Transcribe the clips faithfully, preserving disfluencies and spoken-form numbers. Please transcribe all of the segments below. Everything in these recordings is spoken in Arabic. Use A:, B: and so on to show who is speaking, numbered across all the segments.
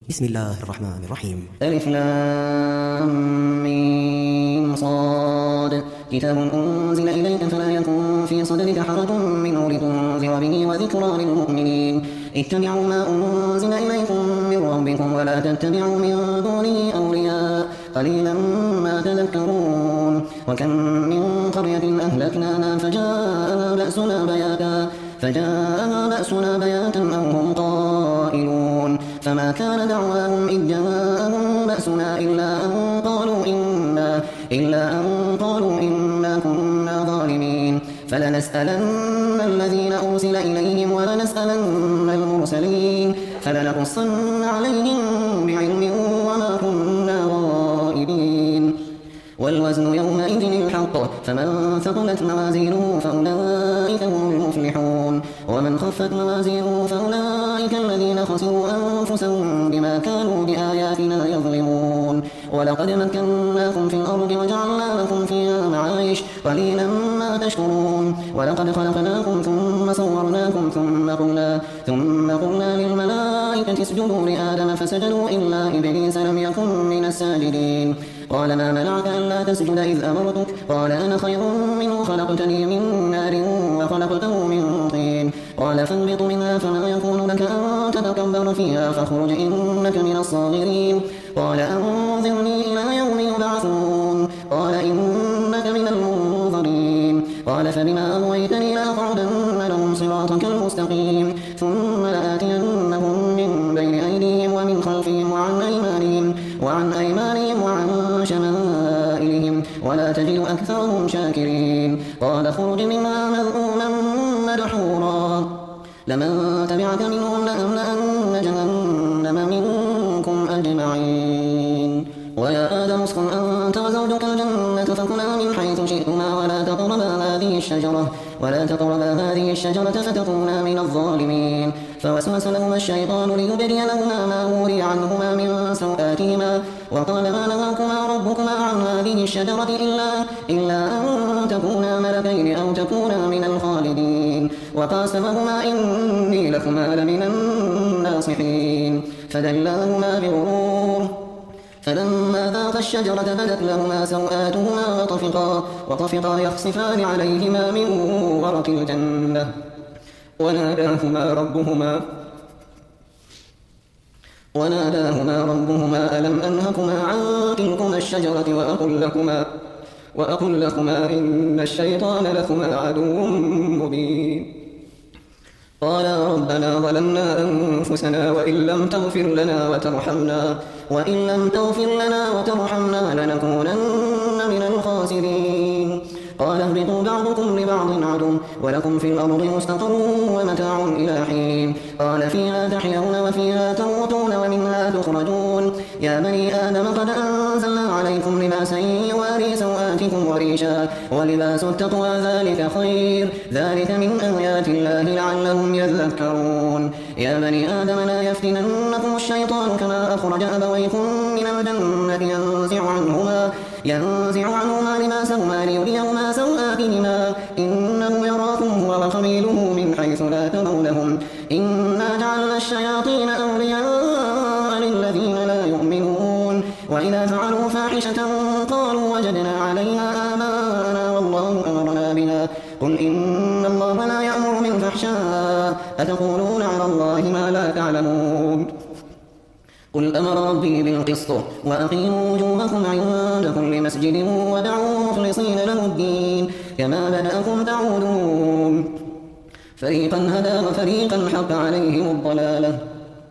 A: بسم الله الرحمن الرحيم.
B: ألف لام ميم صاد كتاب أنزل إليك فلا يكن في صدرك حرج منه لتنذر به وذكرى للمؤمنين. اتبعوا ما أنزل إليكم من ربكم ولا تتبعوا من دونه أولياء قليلا ما تذكرون. وكم من قرية أهلكناها فجاء بأسنا بياتا فجاء بأسنا بياتا أو هم قائلون فما كان دعواهم إذ جاءهم بأسنا إلا أن قالوا إنا إلا أن قالوا إنا كنا ظالمين. فلنسألن الذين أرسل إليهم ولنسألن المرسلين فلنقصن عليهم بعلم وما كنا غائبين. والوزن يومئذ الحق فمن ثقلت موازينه فأولئك هم المفلحون ومن خفت موازينه فأولئك الذين خسروا أنفسهم بما كانوا بآياتنا يظلمون. ولقد مكناكم في الأرض وجعلنا لكم فيها معايش قليلا ما تشكرون. ولقد خلقناكم ثم صورناكم ثم قلنا, ثم قلنا للملائكة اسجدوا لآدم فسجدوا إلا إبليس لم يكن من الساجدين. قال ما منعك ألا تسجد إذ أمرتك قال أنا خير منه خلقتني من نار وخلقته من طين. قال فانبط منها فما يكون لك أن تتكبر فيها فاخرج إنك من الصاغرين. قال أنظرني إلى يوم يبعثون قال إنك من المنظرين. قال فبما أغويتني لأقعدن لهم صراطك المستقيم ثم لآتينهم من بين أيديهم ومن خلفهم وعن أيمانهم وعن أيمانهم وعن شمائلهم ولا تجد أكثرهم شاكرين. قال اخرج منها مذءوما مدحورا لمن تبعك منهم لأملأن جهنم منكم أجمعين. ويا آدم اسكن أنت وزوجك الجنة فكلا من حيث شئتما ولا تقربا هذه الشجرة ولا تقربا هذه الشجرة فتكونا من الظالمين. فوسوس لهما الشيطان ليبدي لهما ما وري عنهما من سوآتهما وقال ما نهاكما ربكما عن هذه الشجرة إلا, إلا أن تكونا ملكين أو تكونا من الخالدين. وقاسمهما إني لكما لمن الناصحين فدلاهما بغرور فلما ذاقا الشجرة بدت لهما سوآتهما وطفقا, وطفقا يخصفان عليهما من ورق الجنة وناداهما ربهما وناداهما ربهما ألم أنهكما عن تلكما الشجرة وأقل لكما, وأقل لكما إن الشيطان لكما عدو مبين. قالا ربنا ظلمنا أنفسنا وإن لم تغفر لنا وترحمنا وإن لم تغفر لنا وترحمنا لنكونن من الخاسرين. قال اهبطوا بعضكم لبعض عدو ولكم في الأرض مستقر ومتاع إلى حين. قال فيها تحيون وفيها تموتون ومنها تخرجون. يا بني آدم قد أنزلنا عليكم لباسا يواري سوآتكم وريشا ولباس التقوى ذلك خير ذلك من آيات الله لعلهم يذكرون. يا بني آدم لا يفتننكم الشيطان كما أخرج أبويكم من الجنة ينزع عنهما ينزع عنهما لباسهما ليريهما سوآتهما إنه يراكم هو وقبيله من حيث لا ترونهم إنا جعلنا الشياطين أولياء للذين لا يؤمنون. وإذا فعلوا فاحشة قالوا وجدنا عليها آباءنا والله أمرنا بها قل إن الله لا يأمر بالفحشاء أتقولون على الله ما لا تعلمون. قل أمر ربي بالقسط وأقيموا وجوهكم عند كل مسجد ودعوا مخلصين له الدين كما بدأكم تعودون. فريقا هدى وفريقا حق عليهم الضلالة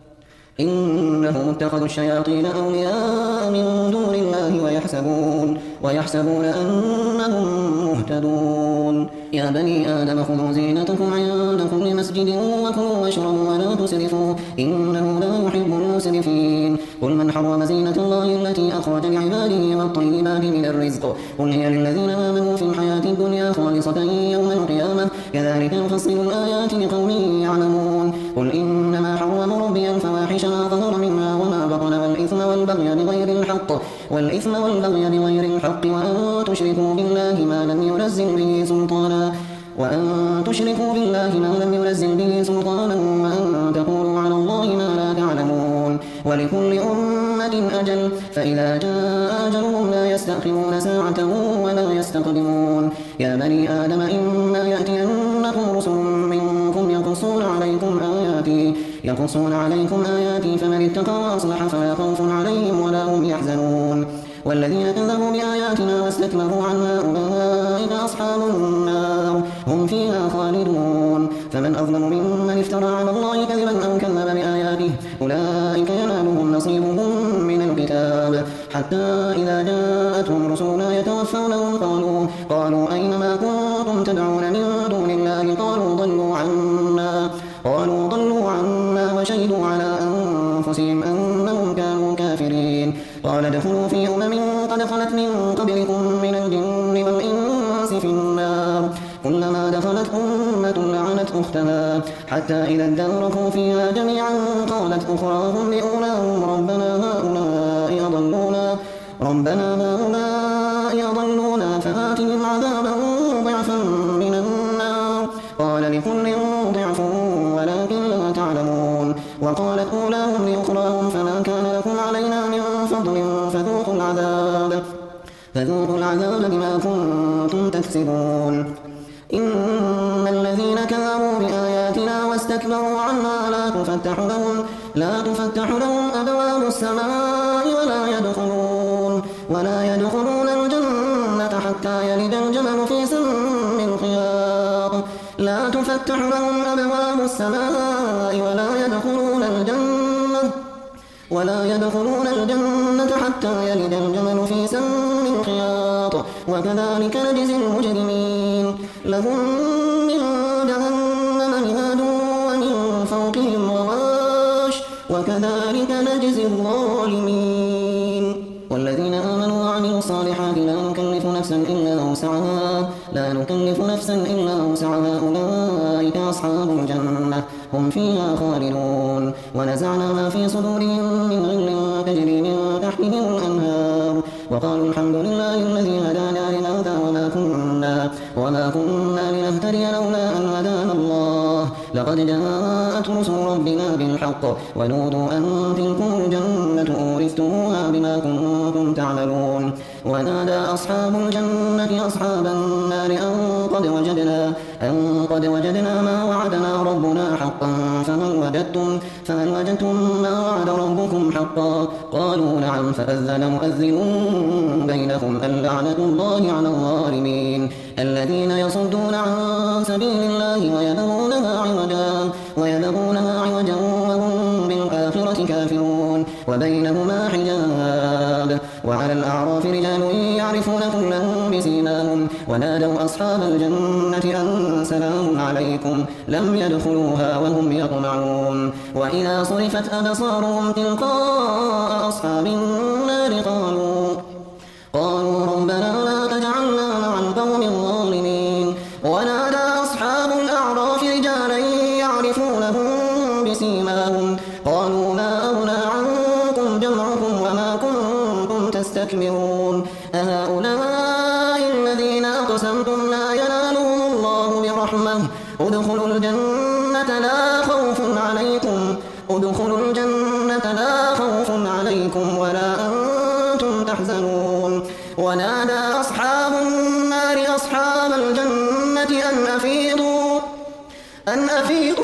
B: إنهم اتخذوا الشياطين أولياء من دون الله ويحسبون, ويحسبون أنهم مهتدون. يا بني آدم خذوا زينتكم عند كل مسجد وكلوا واشربوا ولا تسرفوا إنه لا يحب المسرفين. قل من حرم زينة الله التي أخرج لعباده والطيبات من الرزق قل هي للذين آمنوا في الحياة الدنيا خالصة يوم القيامة كذلك نفصل الآيات لقوم يعلمون. قل إنما حرم ربي الفواحش ما ظهر منها وما بطن والإثم والبغي بغير الحق والإثم والبغي بغير الحق وأن تشركوا بالله ما لم ينزل به سلطانا وأن تشركوا بالله ما لم ينزل به سلطانا وأن تقولوا على الله ما لا تعلمون. ولكل أمة أجل فإذا جاء أجلهم لا يستأخرون ساعة ولا يستقدمون يا بني آدم إما يأتينكم رسل منكم يقصون عليكم آياتي يقصون عليكم آياتي فمن اتقى وأصلح فلا خوف عليهم ولا هم يحزنون والذين كذبوا بآياتنا واستكبروا عنها أولئك أصحاب النار هم فيها خالدون فمن أظلم ممن افترى على الله كذبا أو كذب بآياته أولئك ينالهم نصيبهم من الكتاب حتى إذا جاءتهم رسلنا يتوفونهم قالوا, قالوا أين ما كنتم تدعون من دون الله قالوا ضلوا عنا قالوا ضلوا عنا وشهدوا على أنفسهم أنهم كانوا كافرين قال ادخلوا في أمم قد خلت من قبلكم من الجن والإنس في النار كلما دخلت أمة لعنت أختها حتى إذا اداركوا فيها جميعا قالت أخراهم لأولاهم ربنا هؤلاء أضلونا ربنا هؤلاء أضلونا فآتهم عذابا ضعفا من النار قال لكل ضعف ولكن لا تعلمون وقالت أولاهم لأخراهم فما كان لكم علينا من فضل فذوقوا العذاب فذوقوا العذاب بما كنتم تكسبون إن الذين كذبوا بآياتنا واستكبروا عنها لا تفتح لهم لا تفتح لهم أبواب السماء ولا يدخلون ولا يدخلون الجنة حتى يلج الجمل في سم الخياط لا تفتح لهم أبواب السماء ولا يدخلون الجنة ولا يدخلون الجنة حتى يلج الجمل في سم الخياط وكذلك نجزي المجرمين لهم من جهنم مهاد ومن فوقهم غواش وكذلك نجزي الظالمين والذين آمنوا وعملوا الصالحات لا نكلف نفسا إلا وسعها لا نكلف نفسا إلا وسعها أولئك أصحاب الجنة هم فيها خالدون ونزعنا ما في صدورهم من غل تجري من تحتهم الأنهار وقالوا الحمد لله الذي هدانا لهذا وما كنا وما كنا لنهتدي لولا أن هدانا الله لقد جاءت رسل ربنا بالحق ونودوا أن تلكم الجنة أورثتموها بما كنتم تعملون ونادى أصحاب الجنة أصحاب النار أن قد وجدنا أن قد وجدنا ما وعدنا ربنا حقا فهل وجدتم فهل وجدتم ما وعد ربكم حقا قالوا نعم فأذن مؤذن بينهم اللعنة الله على الظالمين الذين يصدون عن سبيل الله ويبغونها عوجا ويبغونها عوجا وهم بالآخرة كافرون وبينهما حجاب وعلى الأعراف رجال يعرفون كلا بسيماهم ونادوا أصحاب الجنة أن سلام عليكم لم يدخلوها وهم يطمعون وإذا صرفت أبصارهم تلقاء أصحاب النار قالوا قالوا ربنا لا تجعلنا مع القوم الظالمين ونادى أصحاب الأعراف رجالا يعرفونهم بسيماهم قالوا ما أغنى عنكم جمعكم وما كنتم تستكبرون أهؤلاء الذين أقسمتم لا ينالهم الله برحمة ادخلوا الجنة لا خوف عليكم ادخلوا الجنة لا خوف عليكم ولا أنتم تحزنون ونادى أصحاب النار أصحاب الجنة أن أفيضوا أن أفيضوا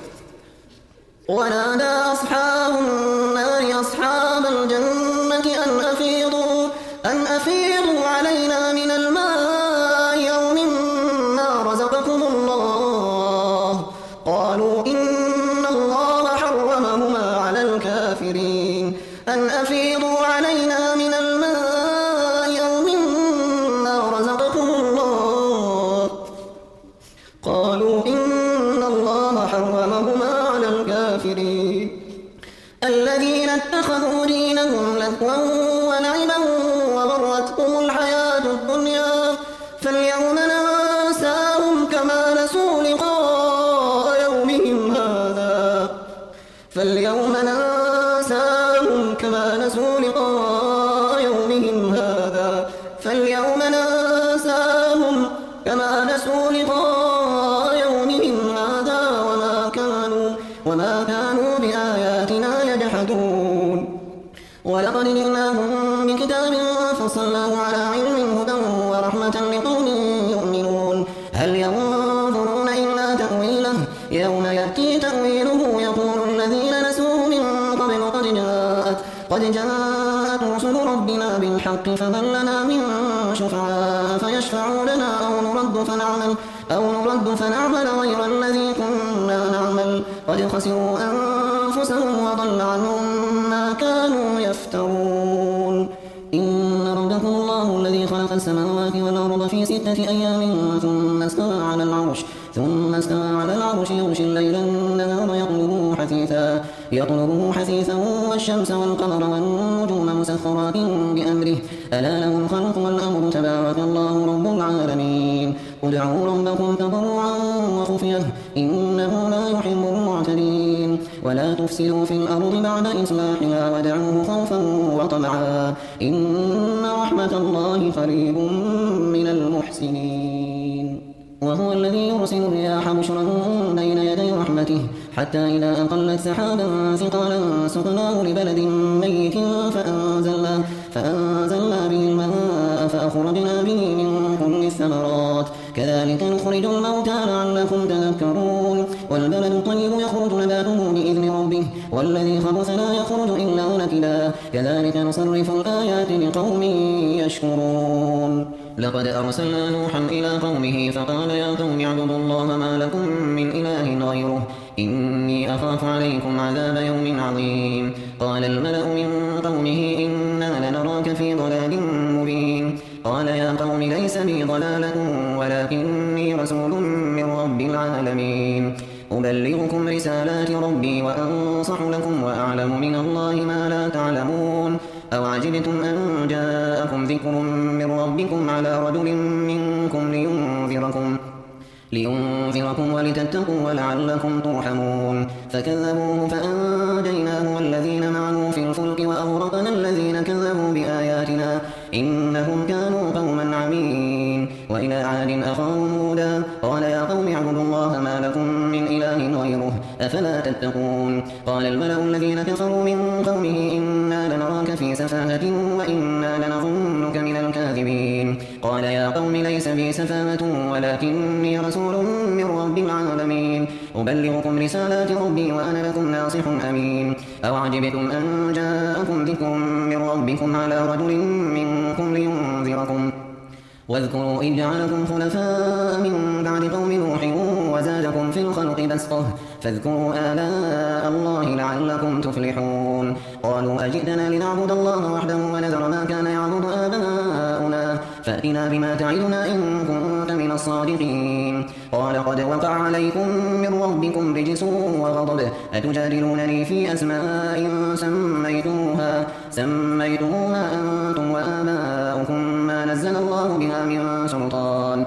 B: ونادى أصحاب النار أصحاب الجنة أن أفيضوا أن أفيضوا علينا من الماء أو مما رزقكم الله قالوا إن الله حرمهما على الكافرين أن أفيضوا علينا من الماء أو مما رزقكم الله قالوا إن الله حرمهما على الكافرين الذين اتخذوا دينهم لهوا ولعبا وغرتهم الحياة الدنيا فاليوم ننساهم كما نسوا لقاء يومهم هذا فاليوم ننساهم كما نسوا لقاء يومهم هذا فاليوم ننساهم كما نسوا لقاء يومهم هذا وما كانوا وما كانوا بآياتنا يجحدون ولقد جئناهم بكتاب فصلناه على علم هدى ورحمة لقوم يؤمنون هل ينظرون إلا تأويله يوم يأتي تأويله يقول الذين نسوه من قبل قد جاءت قد جاءت رسل ربنا بالحق فهل لنا من شفعاء فيشفعوا لنا أو نرد فنعمل أو نرد فنعمل غير الذي كنا نعمل قد خسروا أنفسهم وضل عنهم ما كانوا يفترون إن ربكم الله الذي خلق السماوات والأرض في ستة أيام ثم استوى على العرش ثم استوى على العرش يغشي الليل النهار يطلبه حثيثا يطلبه حثيثا والشمس والقمر والنجوم مسخرات بأمره ألا له الخلق والأمر تبارك الله رب العالمين ادعوا ربكم تضرعا وخفية إنه لا يحب المعتدين ولا تفسدوا في الأرض بعد إصلاحها ودعوه خوفا وطمعا إن رحمة الله قريب من المحسنين وهو الذي يرسل الرياح بشرا بين يدي رحمته حتى إذا أقلت سحابا ثقالا سقناه لبلد ميت فأنزلنا, فأنزلنا به الماء فأخرجنا به من كل الثمرات كذلك نخرج الموتى لعلكم تذكرون والبلد الطيب يخرج نباته بإذن ربه والذي خبث لا يخرج إلا نكدا كذلك نصرف الآيات لقوم يشكرون لقد أرسلنا نوحا إلى قومه فقال يا قوم اعبدوا الله ما لكم من إله غيره إني أخاف عليكم عذاب يوم عظيم قال الملأ من قومه إنا لنراك في ضلال مبين قال يا قوم ليس بي ضلالة ولكني رسول من رب العالمين أبلغكم رسالات ربي وأنصح لكم وأعلم من الله ما لا تعلمون أو عجبتم أن جاءكم ذكر من ربكم على رجل منكم لينذركم لينذركم ولتتقوا ولعلكم ترحمون فكذبوه فأنجيناه والذين معه في الفلك وأغرقنا الذين كذبوا بآياتنا إنهم كانوا قوما عمين وإلى عاد أخاهم هودا قال يا قوم اعبدوا الله ما لكم من إله غيره أفلا تتقون قال الملأ الذين كفروا من قومه إنا لنراك في سفاهة وإنا لنظنك من الكاذبين قال يا قوم ليس بي سفاهة ولكني رسول من رب العالمين أبلغكم رسالات ربي وأنا لكم ناصح أمين أو عجبتم أن جاءكم ذكر من ربكم على رجل منكم لينذركم واذكروا إذ جعلكم خلفاء من بعد قوم نوح وزادكم في الخلق بسطة فاذكروا آلاء الله لعلكم تفلحون قالوا أجئتنا لنعبد الله وحده ونذر ما كان يعبد آباؤنا فأتنا بما تعدنا إن كنت من الصادقين قال قد وقع عليكم من ربكم رجس وغضب أتجادلونني في أسماء سميتموها سميتموها أنتم وآباؤكم ما نزل الله بها من سلطان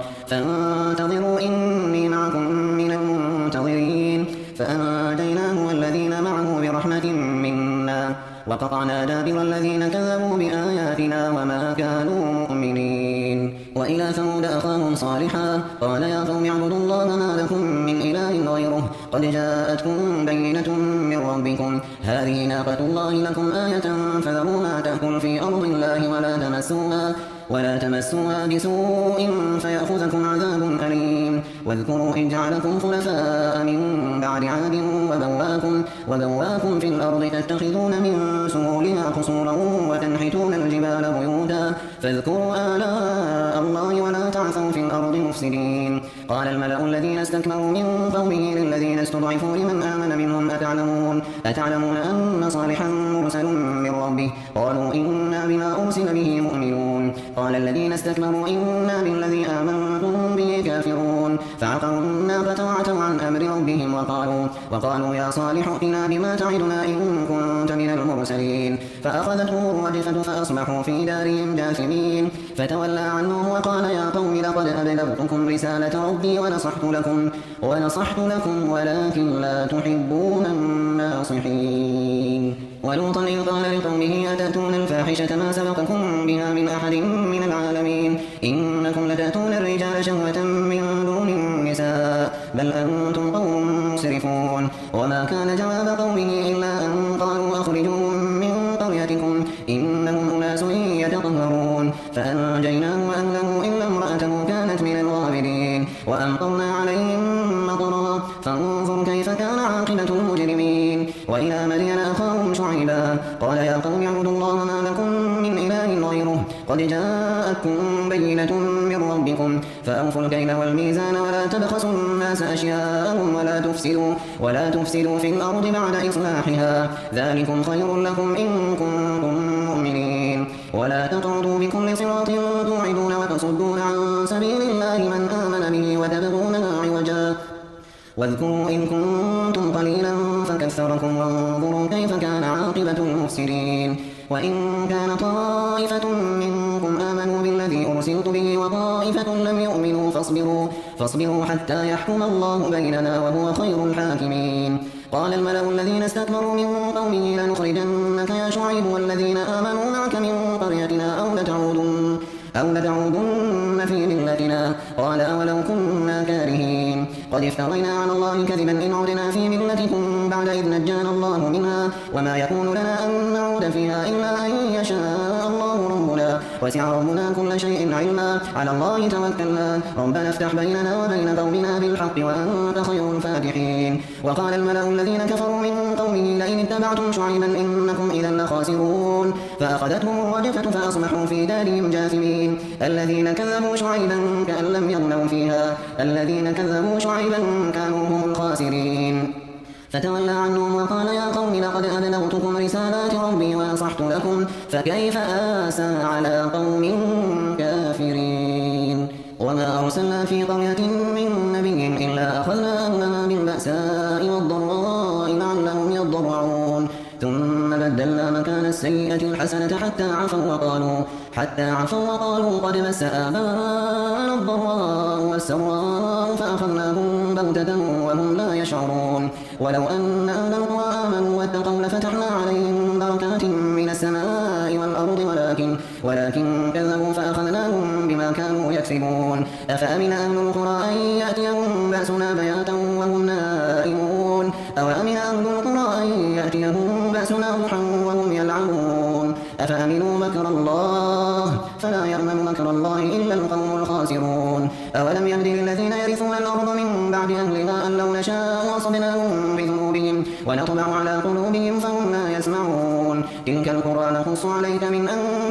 B: فانتظروا إني معكم من المنتظرين فأنجيناه والذين معه برحمة منا وقطعنا دابر الذين كذبوا بآياتنا وما كانوا مؤمنين وإلى ثمود أخاهم صالحا قال يا قوم اعبدوا الله ما لكم من إله غيره قد جاءتكم بينة من ربكم هذه ناقة الله لكم آية فذروها تأكل في أرض الله ولا تمسوها ولا تمسوها بسوء فيأخذكم عذاب أليم واذكروا إذ جعلكم خلفاء من بعد عاد وبواكم, وبواكم في الأرض تتخذون من سهولها قصورا وتنحتون الجبال بيوتا فاذكروا آلاء الله ولا تعثوا في الأرض مفسدين قال الملأ الذين استكبروا من قومه للذين استضعفوا لمن آمن منهم أتعلمون, أتعلمون أن صالحا مرسل من ربه قالوا إنا بما أرسل به مؤمنون قال الذين استكبروا إنا بالذي آمنتم به كافرون فعقروا الناقة وعتوا عن أمر ربهم وقالوا, وقالوا يا صالح ائتنا بما تعدنا إن كنت من المرسلين فأخذتهم الرجفة فأصبحوا في دارهم جاثمين فتولى عنهم وقال يا قوم لقد أبلغتكم رسالة ربي ونصحت لكم, ونصحت لكم ولكن لا تحبون الناصحين ولوطا إذ قال لقومه أتأتون الفاحشة ما سبقكم بها من أحد من العالمين إنكم لتأتون الرجال شهوة من دون النساء بل أنتم قوم مسرفون وما كان جواب قومه إلا أن قالوا أخرجوهم من قريتكم بكم إنهم أناس يتطهرون فأنجيناه وأهله إلا امرأته كانت من الغابرين وأمطرنا عليهم مطرا فانظر كيف كان عاقبة المجرمين وإلى مدين أخاهم شعيبا قال يا قوم اعبدوا الله ما لكم من إله غيره قد جاءتكم بينة من ربكم فأوفوا الكيل والميزان ولا تبخسوا الناس أشياءهم ولا تفسدوا ولا تفسدوا في الأرض بعد إصلاحها ذلكم خير لكم إن كنتم مؤمنين ولا تقعدوا بكل صراط توعدون وتصدون عن سبيل الله من آمن به وتبغونها عوجا واذكروا إن كنتم قليلا فكثركم وانظروا كيف كان عاقبة المفسدين وإن كان طائفة منكم آمنوا بالذي أرسلت به وطائفة لم يؤمنوا فاصبروا, فاصبروا حتى يحكم الله بيننا وهو خير الحاكمين قال الملأ الذين استكبروا من قومه لنخرجنك يا شعيب والذين آمنوا معك من قريتنا أو لتعودن أو لتعودن في ملتنا قال أولو كنا كارهين قد افترينا على الله كذبا إن عدنا في ملتكم بعد إذ نجانا الله منها وما يكون لنا أن نعود فيها إلا أن يشاء الله ربنا وسع ربنا كل شيء علما على الله توكلنا ربنا افتح بيننا وبين قومنا بالحق وأنت خير الفاتحين وقال الملأ الذين كفروا من قومه لئن اتبعتم شعيبا إنكم إذا لخاسرون فأخذتهم الرجفة فأصبحوا في دارهم جاثمين الذين كذبوا شعيبا كأن لم يغنوا فيها الذين كذبوا شعيبا كانوا هم الخاسرين فتولى عنهم وقال يا قوم لقد أبلغتكم رسالات ربي ونصحت لكم فكيف آسى على قوم كافرين وما أرسلنا في قرية من نبي إلا أخذنا أهلها بالبأساء والضراء لعلهم يضرعون ثم بدلنا مكان السيئة الحسنة حتى عفوا وقالوا حتى عفوا وقالوا قد مس آباءنا الضراء والسراء فأخذناهم بغتة وهم لا يشعرون ولو أن أهل القرى آمنوا واتقوا لفتحنا عليهم بركات من السماء والأرض ولكن ولكن كذبوا فأخذناهم بما كانوا يكسبون أفأمن أهل القرى أن يأتيهم بأسنا بياتا وهم نائمون أو أمن أهل القرى أن يأتيهم بأسنا ضحى وهم يلعبون أفأمنوا مكر الله فلا يأمن مكر الله إلا القوم الخاسرون أولم يهد للذين يرثون الأرض من بعد أهلها أن لو نشاء أصبناهم بذنوبهم ونطبع على قلوبهم فهم لا يسمعون تلك القرى نقص عليك من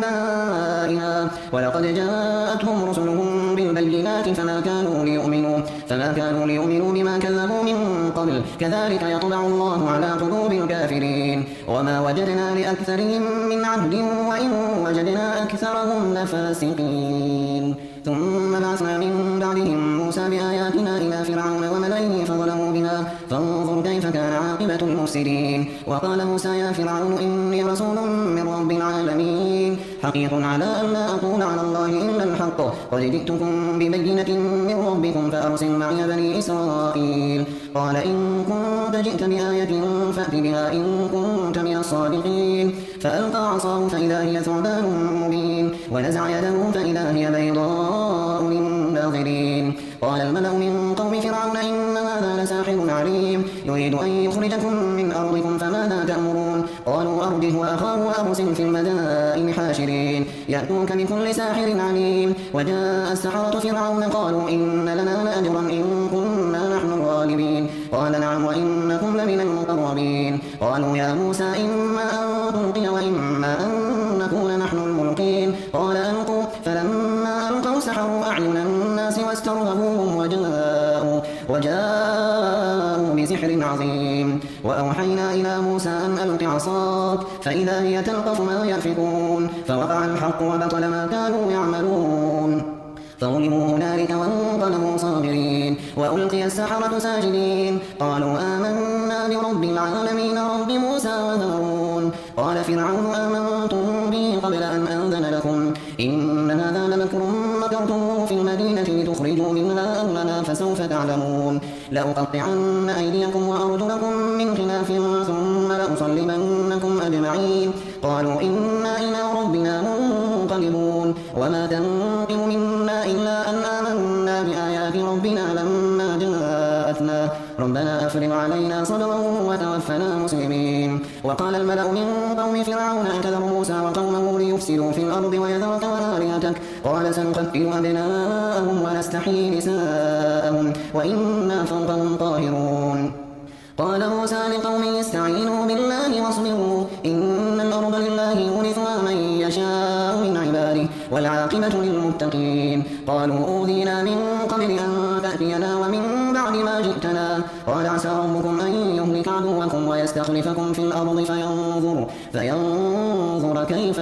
B: أنبائها ولقد جاءتهم رسلهم بالبينات فما كانوا ليؤمنوا فما كانوا ليؤمنوا بما كذبوا من قبل كذلك يطبع الله على قلوب الكافرين وما وجدنا لأكثرهم من عهد وإن وجدنا أكثرهم لفاسقين ثم بعثنا من بعدهم موسى بآياتنا إلى فرعون وملئه فظلموا بها فانظر كيف كان عاقبة المفسدين وقال موسى يا فرعون إني رسول من رب العالمين حقيق على أن لا أقول على الله إلا الحق قد جئتكم ببينة من ربكم فأرسل معي بني إسرائيل قال إن كنت جئت بآية فأت بها إن كنت من الصادقين فألقى عصاه فإذا هي ثعبان مبين ونزع يده فإذا هي بيضاء للناظرين قال الملأ من قوم فرعون إن هذا لساحر عليم يريد أن يخرجكم من أرضكم فماذا تأمرون قالوا أرجه وأخاه وأرسل في المدائن حاشرين يأتوك بكل ساحر عليم وجاء السحرة فرعون قالوا إن لنا لأجرا إن كنا نحن الغالبين قال نعم وإنكم لمن المقربين قالوا يا موسى إما أن تلقي وإما أن نكون نحن الملقين قال ألقوا فلما ألقوا سحروا أعين الناس واسترهبوهم وجاءوا, وجاءوا بسحر عظيم وأوحينا إلى موسى أن ألق عصاك فإذا هي تلقف ما يأفكون فوقع الحق وبطل ما كانوا يعملون فغلبوا هنالك وانقلبوا صاغرين وألقي السحرة ساجدين قالوا آمنا برب العالمين رب موسى وهارون قال فرعون آمنتم به قبل أن أذن لكم إن هذا لمكر مكرتم في المدينة لتخرجوا منها أهلنا فسوف تعلمون لأقطعن أيديكم وأرجلكم من خلاف ثم لأصلبنكم أجمعين قالوا إنا إلى ربنا منقلبون وما تنقم منا إلا أن آمنا بآيات ربنا لما جاءتنا ربنا أفرغ علينا صبرا وتوفنا مسلمين وقال الملأ من قوم فرعون أتذر موسى وقومه ليفسدوا في الأرض ويذرك وآلهتك قال سنقتل أبناءهم ونستحيي نساءهم وإنا فوقهم قاهرون قال موسى لقومه استعينوا بالله واصبروا إن الأرض لله يورثها من يشاء من عباده والعاقبة للمتقين قالوا أوذينا من قبل أن تأتينا ومن بعد ما جئتنا قال عسى ربكم أن يهلك عدوكم ويستخلفكم في الأرض فينظر, فينظر كيف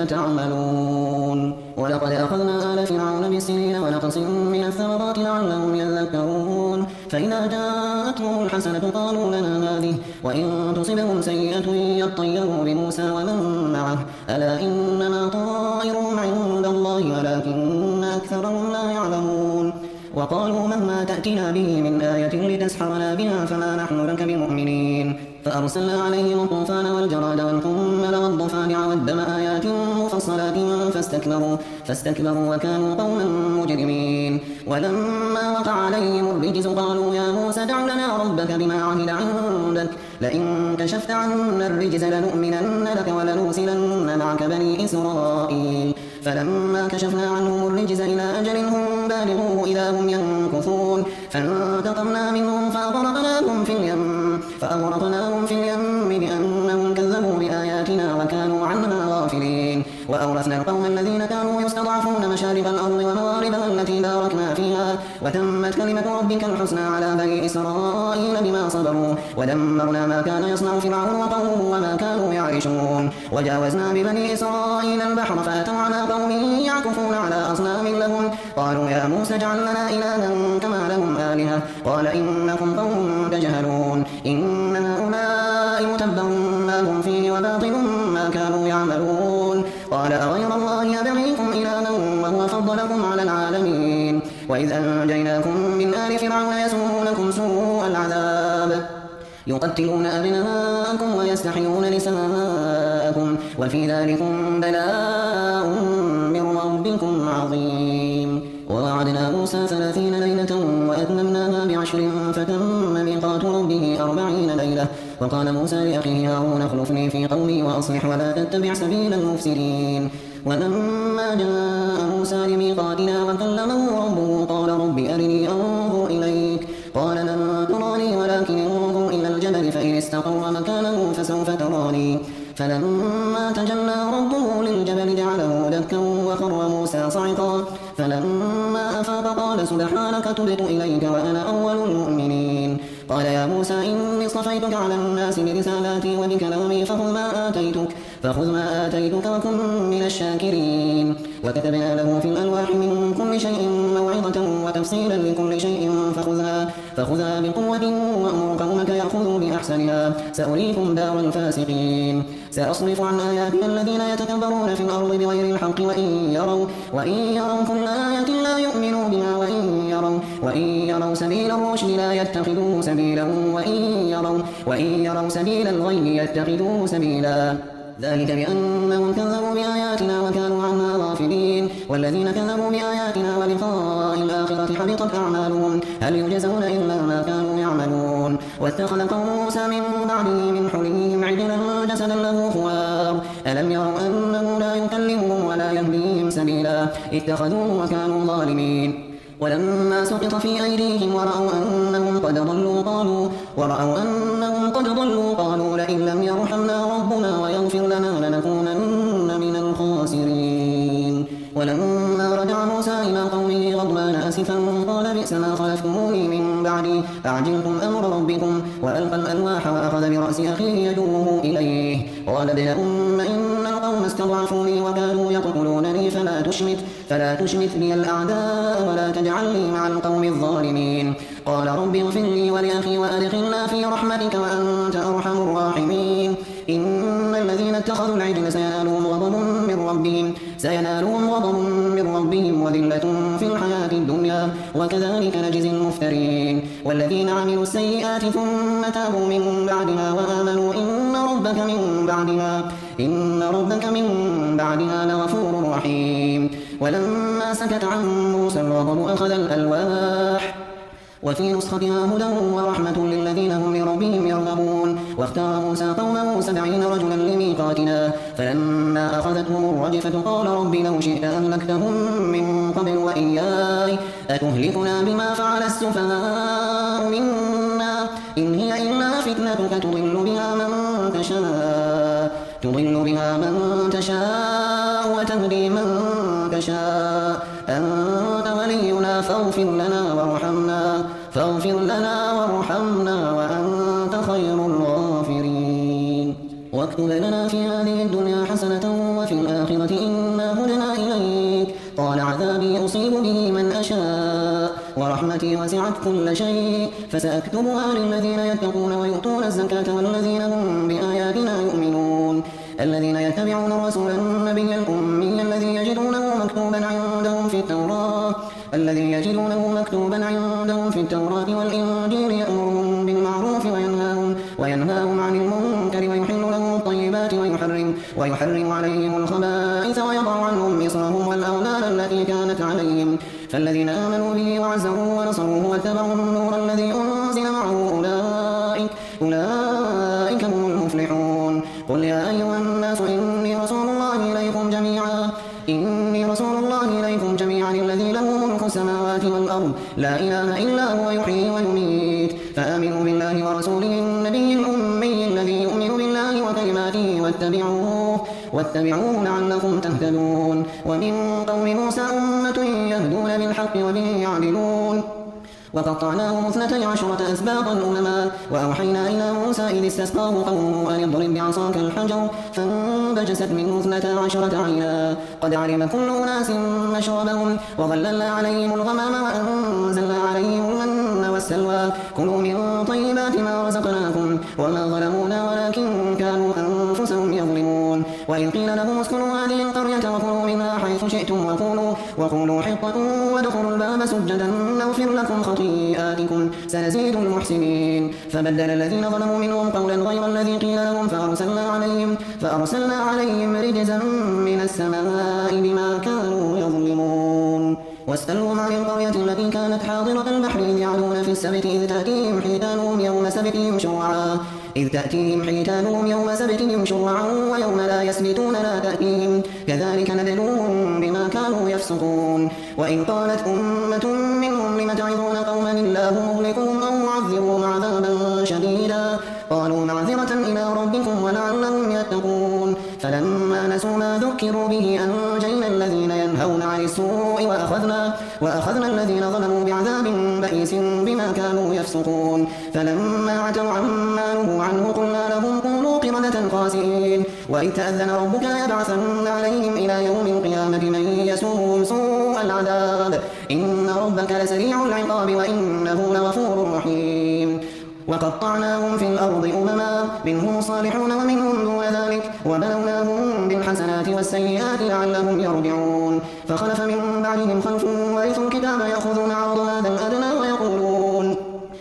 B: تعملون ولقد أخذنا آل فرعون بالسنين ونقص من الثمرات لعلهم يذكرون فإذا جاءتهم الحسنة قالوا لنا هذه وإن تصبهم سيئة يطيروا بموسى ومن معه ألا إنما طائرهم عند الله ولكن أكثرهم لا يعلمون وقالوا مهما تأتنا به من آية لتسحرنا بها فما نحن لك بمؤمنين فأرسلنا عليهم الطوفان والجراد والقمل والضفادع والدم آيات مفصلات فاستكبروا, فاستكبروا وكانوا قوما مجرمين ولما وقع عليهم الرجز قالوا يا موسى دع لنا ربك بما عهد عندك لئن كشفت عنا الرجز لنؤمنن لك ولنرسلن معك بني إسرائيل فلما كشفنا عنهم الرجز إلى أجل هم بالغوه إذا هم ينكثون فانتقمنا منهم فأغرقناهم في اليم فأغرقناهم في اليم بأنهم كذبوا بآياتنا وكانوا عنها غافلين وأورثنا القوم الذين كانوا يستضعفون مشارق الأرض ومغاربها التي باركنا فيها وتمت كلمة ربك الحسنى على بني إسرائيل بما صبروا ودمرنا ما كان يصنع فرعون وقومه وما كانوا يعرشون وجاوزنا ببني إسرائيل البحر فأتوا على قوم يعكفون على أصنام لهم قالوا يا موسى اجعل لنا إلها كما لهم آلهة قال إنكم قوم تجهلون إن هؤلاء متبر ما هم فيه وباطل ما كانوا يعملون قال أغير الله أبغيكم إلها وهو فضلكم على العالمين وإذ أنجيناكم من آل فرعون يسومونكم سوء العذاب يقتلون أبناءكم ويستحيون نساءكم وفي ذلكم بلاء من ربكم عظيم ووعدنا موسى ثلاثين ليلة وأتممناها بعشر فتم ميقات ربه أربعين ليلة وقال موسى لأخيه هارون اخلفني في قومي وأصلح ولا تتبع سبيل المفسدين ولما جاء موسى لميقاتنا وكلمه ربه قال رب أرني أنظر إليك قال لن تراني ولكن انظر إلى الجبل فإن استقر مكانه فسوف تراني فلما تجلى ربه للجبل جعله دكا وخر موسى صعقا فلما أفاق قال سبحانك تبت إليك وأنا أول المؤمنين قال يا موسى إني اصطفيتك على الناس برسالاتي وبكلامي فخذ ما آتيتك فخذ ما آتيتك وكن من الشاكرين وكتبنا له في الألواح من كل شيء موعظة وتفصيلا لكل شيء فخذها, فخذها بقوة وأمر قومك يأخذوا بأحسنها سأريكم دار الفاسقين سأصرف عن آياتي الذين يتكبرون في الأرض بغير الحق وإن يروا, وإن يروا كل آية لا يؤمنوا بها وإن يروا, وإن يروا سبيل الرشد لا يتخذوه سبيلا وإن يروا, وإن يروا سبيل الغي يتخذوه سبيلا ذلك بأنهم كذبوا بآياتنا وكانوا عنها غافلين والذين كذبوا بآياتنا ولقاء الآخرة حبطت أعمالهم هل يجزون إلا ما كانوا يعملون واتخذ قوم موسى من بعده من حليهم عجلا جسدا له خوار ألم يروا أنه لا يكلمهم ولا يهديهم سبيلا اتخذوه وكانوا ظالمين ولما سقط في أيديهم ورأوا أنهم قد ضلوا قالوا ورأوا أنهم قد ضلوا قالوا لئن لم يرحمنا ربنا ويغفر لنا لنكونن من الخاسرين ولما رجع موسى إلى قومه غضبان أسفا قال بئس ما خلفتموني من بعدي أعجلتم أمر ربكم وألقى الألواح وأخذ برأس أخيه يجره إليه قال ابن أم إن القوم استضعفوني وكانوا يقتلونني فلا تشمت, فلا تشمت بي الأعداء ولا تجعلني مع القوم الظالمين قال رب اغفر لي ولأخي وأدخلنا في رحمتك وأنت أرحم الراحمين إن الذين اتخذوا العجل سينالهم غضب من ربهم سينالهم غضب من ربهم وذلة في الحياة الدنيا وكذلك نجزي المفترين والذين عملوا السيئات ثم تابوا من بعدها وآمنوا إن ربك من بعدها إن ربك من بعدها لغفور رحيم ولما سكت عن موسى الغضب أخذ الألواح وفي نسختها هدى ورحمة للذين هم لربهم يرغبون. واختار موسى قومه سبعين رجلا لميقاتنا فلما أخذتهم الرجفة قال رب لو شئت أهلكتهم من قبل وإياي أتهلكنا بما فعل السفهاء منا إن هي إلا فتنتك تضل بها من تشاء تضل بها من تشاء وتهدي من تشاء أنت ولينا فاغفر لنا وارحمنا فاغفر لنا وارحمنا وأنت خير الغافرين. واكتب لنا في هذه الدنيا حسنة وفي الآخرة إنا هدنا إليك قال عذابي أصيب به من أشاء ورحمتي وسعت كل شيء فسأكتبها للذين يتقون ويؤتون الزكاة والذين هم بآياتنا يؤمنون الذين يتبعون الرسول النبي الأمي الذي يجدونه مكتوبا عندهم في التوراة الذي يجدونه مكتوبا عندهم في التوراة والإنجيل يأمرهم بالمعروف وينهاهم وينهاهم عن المنكر ويحل لهم الطيبات ويحرم ويحرم عليهم الخبائث ويضع عنهم إصرهم والأغلال التي كانت عليهم فالذين آمنوا به وعزروه ونصروه واتبعوا النور الذي أنزل معه أولئك أولئك هم المفلحون. قل يا أيها الناس إني رسول الله إليكم جميعا إني رسول الله إليكم جميعا الذي له ملك السماوات والأرض لا إله إلا هو يحيي ويميت فآمنوا بالله ورسوله النبي الأمي الذي يؤمن بالله وكلماته واتبعوه واتبعوه لعلكم تهتدون. ومن قوم موسى أمة يهدون بالحق وبه يعدلون وقطعناهم اثنتي عشرة أسباطا أمما وأوحينا إلى موسى إذ استسقاه قومه أن اضرب بعصاك الحجر فانبجست منه اثنتا عشرة عينا قد علم كل أناس مشربهم وظللنا عليهم الغمام وأنزلنا عليهم المن والسلوى كلوا من طيبات ما رزقناكم وما ظلمونا ولكن كانوا أنفسهم يظلمون. وإذ قيل لهم اسكنوا هذه القرية وكلوا منها حيث شئتم وقولوا, وقولوا حطة وادخلوا الباب سجدا نغفر لكم خطيئاتكم سنزيد المحسنين فبدل الذين ظلموا منهم قولا غير الذي قيل لهم فأرسلنا عليهم, فأرسلنا عليهم رجزا من السماء بما كانوا يظلمون. واسألهم عن القرية التي كانت حاضرة البحر إذ يعدون في السبت إذ تأتيهم حيتانهم يوم سبتهم شرعا إذ تأتيهم حيتانهم يوم سبتهم شرعا ويوم لا يسبتون لا تأتيهم كذلك نبلوهم بما كانوا يفسقون. وإن قالت أمة منهم لم تعظون قوما الله مهلكهم أو معذبهم عذابا شديدا قالوا معذرة إلى ربكم ولعلهم يتقون فلما نسوا ما ذكروا به أنجينا الذين ينهون عن السوء وأخذنا, وأخذنا الذين ظلموا بعذاب بئيس بما كانوا يفسقون فلما عتوا عما نهوا عنه قلنا لهم كونوا قردة خاسئين. وإذ تأذن ربك ليبعثن عليهم إلى يوم القيامة من يسومهم سوء العذاب إن ربك لسريع العقاب وإنه لغفور رحيم. وقطعناهم في الأرض أمما منهم الصالحون ومنهم دون ذلك وبلوناهم بالحسنات والسيئات لعلهم يرجعون. فخلف من بعدهم خلف ورثوا الكتاب يأخذون عرض هذا الأدنى ويقولون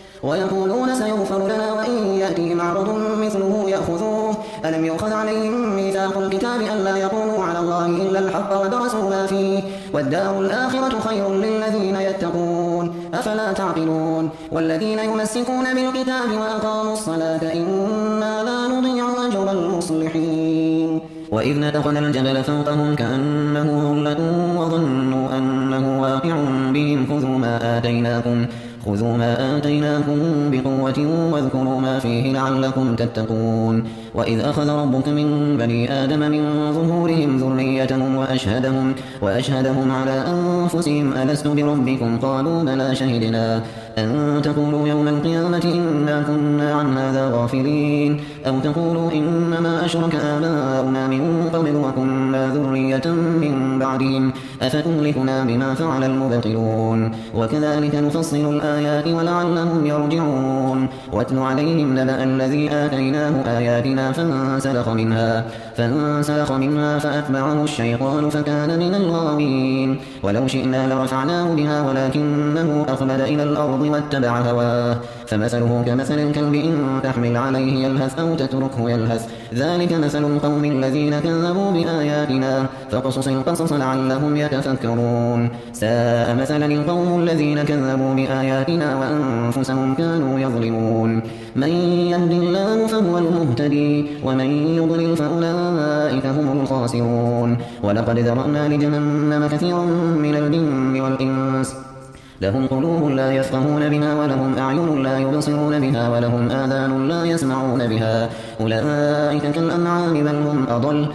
B: ويقولون سيغفر لنا وإن يأتيهم عرض مثله يأخذوه ألم يؤخذ عليهم ميثاق الكتاب ألا يقولوا على الله إلا الحق ودرسوا ما فيه والدار الآخرة خير للذين يتقون أفلا تعقلون. والذين يمسكون بالكتاب وأقاموا الصلاة إنا لا نضيع أجر المصلحين.
A: وإذ نتقنا الجبل فوقهم كأنه ظلة وظنوا أنه واقع بهم خذوا ما آتيناكم خذوا ما آتيناكم بقوة واذكروا ما فيه لعلكم تتقون. وإذ أخذ ربك من بني آدم من ظهورهم ذريتهم وأشهدهم, وأشهدهم على أنفسهم ألست بربكم قالوا بلى شهدنا أن تقولوا يوم القيامة إنا كنا عن هذا غافلين أو تقولوا إنما أشرك آباؤنا من قبل وكنا ذرية من بعدهم أفتهلكنا بما فعل المبطلون. وكذلك نفصل الآيات ولعلهم يرجعون. واتل عليهم نبأ الذي آتيناه آياتنا فانسلخ منها, فانسلخ منها فأتبعه الشيطان فكان من الغاوين. ولو شئنا لرفعناه بها ولكنه أخلد إلى الأرض واتبع هواه فمثله كمثل الكلب إن تحمل عليه يلهث أو تتركه يلهث
B: ذلك مثل القوم الذين كذبوا بآياتنا فاقصص القصص لعلهم يتفكرون ساء مثلا القوم الذين كذبوا بآياتنا وأنفسهم كانوا يظلمون من يهد الله فهو المهتدي ومن يضلل فأولئك هم الخاسرون ولقد ذرأنا لجهنم كثيرا من الجن والإنس لهم قلوب لا يفقهون بها ولهم أعين لا يبصرون بها ولهم آذان لا يسمعون بها أولئك كالأنعام بل هم أضل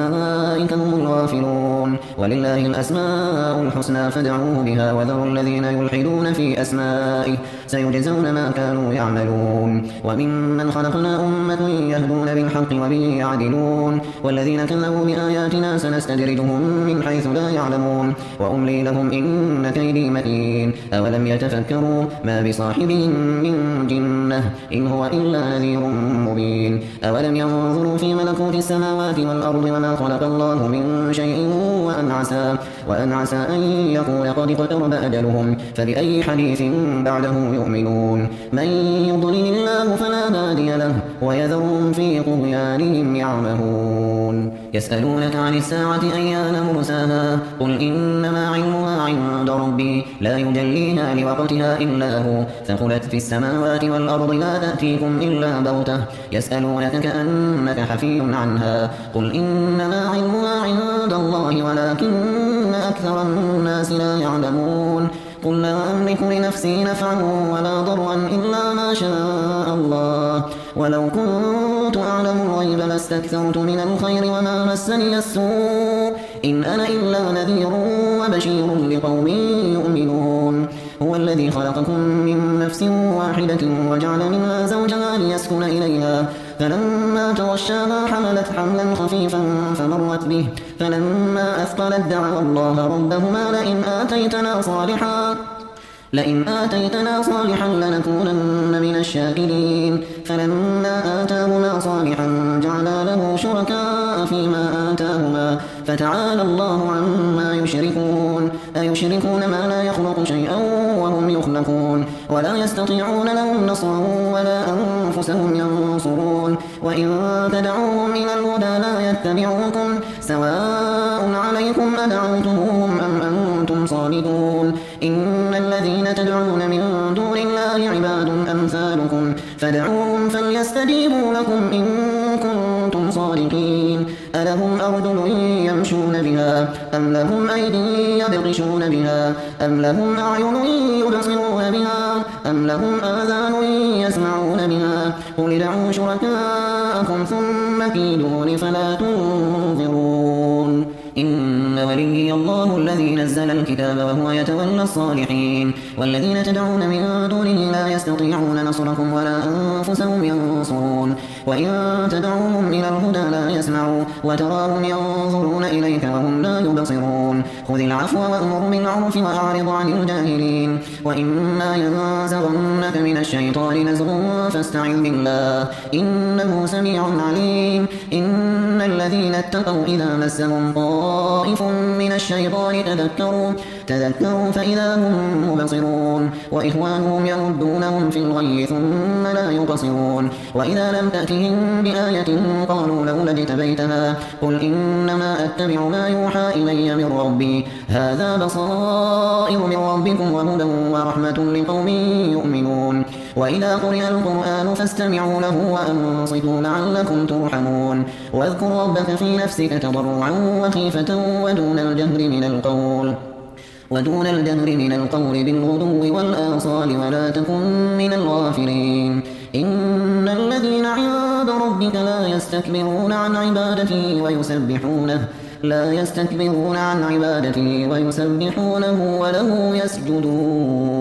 B: أولئك هم الغافلون ولله الأسماء الحسنى فادعوه بها وذروا الذين يلحدون في أسمائه سيجزون ما كانوا يعملون وممن خلقنا أمة يهدون بالحق وبه يعدلون والذين كذبوا بآياتنا سنستدرجهم من حيث لا يعلمون وأملي لهم إن كيدي متين أولم يتفكروا ما بصاحبهم من جنة إن هو إلا نذير مبين أولم ينظروا في ملكوت السماوات والأرض وما خلق الله من شيء وأن عسى, وأن عسى أن يكون قد اقترب أجلهم فبأي حديث بعده يؤمنون من يضلل الله فلا هادي له ويذرهم في طغيانهم يعمهون يسألونك عن الساعة أيان مرساها قل إنما علمها عند ربي لا يجليها لوقتها إلا هو ثقلت في السماوات والأرض لا تأتيكم إلا بغتة يسألونك كأنك حفي عنها قل إنما علمها عند الله ولكن أكثر الناس لا يعلمون قل لا أملك لنفسي نفعا ولا ضرا إلا ما شاء الله ولو كنت أعلم الغيب لاستكثرت من الخير وما مسني السوء إن أنا إلا نذير وبشير لقوم يؤمنون هو الذي خلقكم من نفس واحدة وجعل منها زوجها ليسكن إليها فلما تغشاها حملت حملا خفيفا فمرت به فلما أثقلت دعوا الله ربهما لئن آتيتنا صالحا لئن آتيتنا صالحا لنكونن من الشاكرين فلما آتاهما صالحا جعلا له شركاء فيما آتاهما فتعالى الله عما يشركون أيشركون ما لا يخلق شيئا وهم يخلقون ولا يستطيعون لهم نصرا ولا أنفسهم ينصرون وإن تدعوهم إلى الهدى لا يتبعوكم سواء عليكم أدعوتموهم أم أنتم صامدون إن الذين تدعون من دون الله عباد أمثالكم فادعوهم فليستجيبوا لكم إن كنتم صادقين ألهم أرجل يمشون بها أم لهم أيدي يبطشون بها أم لهم أعين يبصرون بها أم لهم آذان يسمعون بها قل ادعوا شركاءكم ثم كيدون فلا تنظرون إن وليي الله الذي نزل الكتاب وهو يتولى الصالحين والذين تدعون من دونه لا يستطيعون نصركم ولا أنفسهم ينصرون وإن تدعوهم إلى الهدى لا يسمعوا وتراهم ينظرون إليك وهم لا يبصرون خذ العفو وأمر بالعرف وأعرض عن الجاهلين وإما ينزغنك من الشيطان نزغ فاستعذ بالله إنه سميع عليم إن الذين اتقوا إذا مسهم طائف من الشيطان تذكروا تذكروا فإذا هم مبصرون وإخوانهم يردونهم في الغي ثم لا يقصرون وإذا لم تأتهم بآية قالوا لولا اجتبيتها قل إنما أتبع ما يوحى إلي من ربي هذا بصائر من ربكم وهدى ورحمة لقوم يؤمنون وإذا قرئ القرآن فاستمعوا له وأنصتوا لعلكم ترحمون واذكر ربك في نفسك تضرعا وخيفة ودون الجهر من القول ودون الجهر من القول بالغدو والآصال ولا تكن من الغافلين إن الذين عند ربك لا يستكبرون عن عبادته ويسبحونه لا يستكبرون عن عبادته ويسبحونه وله يسجدون